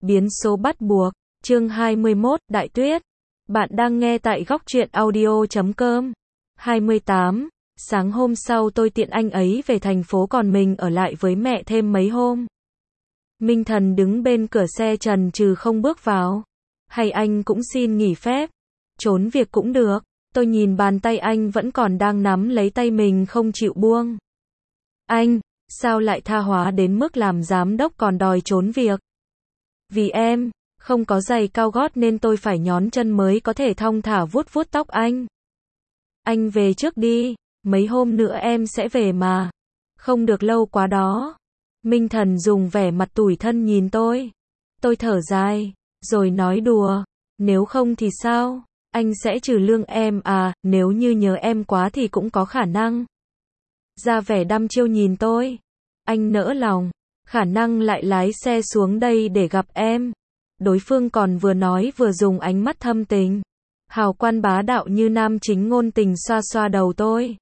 Biến số bắt buộc, chương 21, Đại Tuyết. Bạn đang nghe tại góc truyện audio.com. 28. Sáng hôm sau tôi tiện anh ấy về thành phố còn mình ở lại với mẹ thêm mấy hôm. Minh Thần đứng bên cửa xe chần chừ không bước vào. Hay anh cũng xin nghỉ phép? Trốn việc cũng được. Tôi nhìn bàn tay anh vẫn còn đang nắm lấy tay mình không chịu buông. Anh, sao lại tha hóa đến mức làm giám đốc còn đòi trốn việc? Vì em không có giày cao gót nên tôi phải nhón chân mới có thể thong thả vuốt vuốt tóc anh. Anh về trước đi, mấy hôm nữa em sẽ về mà. Không được lâu quá đó. Minh Thần dùng vẻ mặt tủi thân nhìn tôi. Tôi thở dài, rồi nói đùa. Nếu không thì sao? Anh sẽ trừ lương em à, nếu như nhớ em quá thì cũng có khả năng. Ra vẻ đăm chiêu nhìn tôi. Anh nỡ lòng, khả năng lại lái xe xuống đây để gặp em. Đối phương còn vừa nói vừa dùng ánh mắt thâm tình. Hào quang bá đạo như nam chính ngôn tình xoa xoa đầu tôi.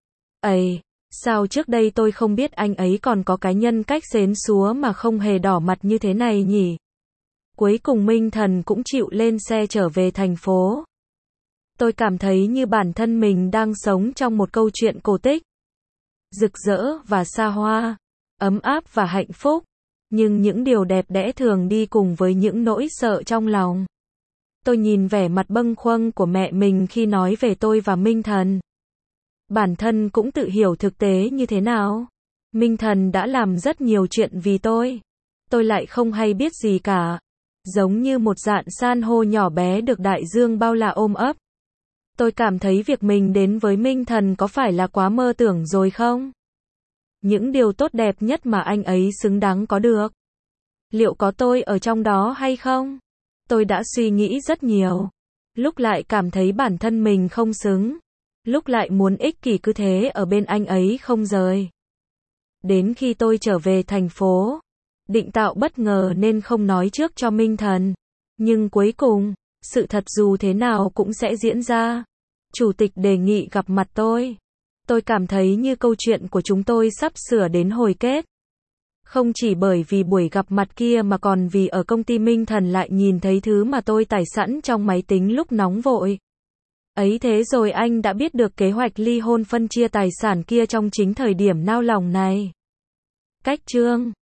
Ây, sao trước đây tôi không biết anh ấy còn có cái nhân cách xến xúa mà không hề đỏ mặt như thế này nhỉ? Cuối cùng Minh Thần cũng chịu lên xe trở về thành phố. Tôi cảm thấy như bản thân mình đang sống trong một câu chuyện cổ tích. Rực rỡ và xa hoa, ấm áp và hạnh phúc. Nhưng những điều đẹp đẽ thường đi cùng với những nỗi sợ trong lòng. Tôi nhìn vẻ mặt bâng khuâng của mẹ mình khi nói về tôi và Minh Thần. Bản thân cũng tự hiểu thực tế như thế nào. Minh Thần đã làm rất nhiều chuyện vì tôi. Tôi lại không hay biết gì cả. Giống như một dạn san hô nhỏ bé được đại dương bao la ôm ấp. Tôi cảm thấy việc mình đến với Minh Thần có phải là quá mơ tưởng rồi không? Những điều tốt đẹp nhất mà anh ấy xứng đáng có được. Liệu có tôi ở trong đó hay không? Tôi đã suy nghĩ rất nhiều. Lúc lại cảm thấy bản thân mình không xứng. Lúc lại muốn ích kỷ cứ thế ở bên anh ấy không rời. Đến khi tôi trở về thành phố, định tạo bất ngờ nên không nói trước cho Minh Thần. Nhưng cuối cùng, sự thật dù thế nào cũng sẽ diễn ra. Chủ tịch đề nghị gặp mặt tôi. Tôi cảm thấy như câu chuyện của chúng tôi sắp sửa đến hồi kết. Không chỉ bởi vì buổi gặp mặt kia mà còn vì ở công ty Minh Thần lại nhìn thấy thứ mà tôi tải sẵn trong máy tính lúc nóng vội. Ấy thế rồi anh đã biết được kế hoạch ly hôn phân chia tài sản kia trong chính thời điểm nao lòng này. Cách chương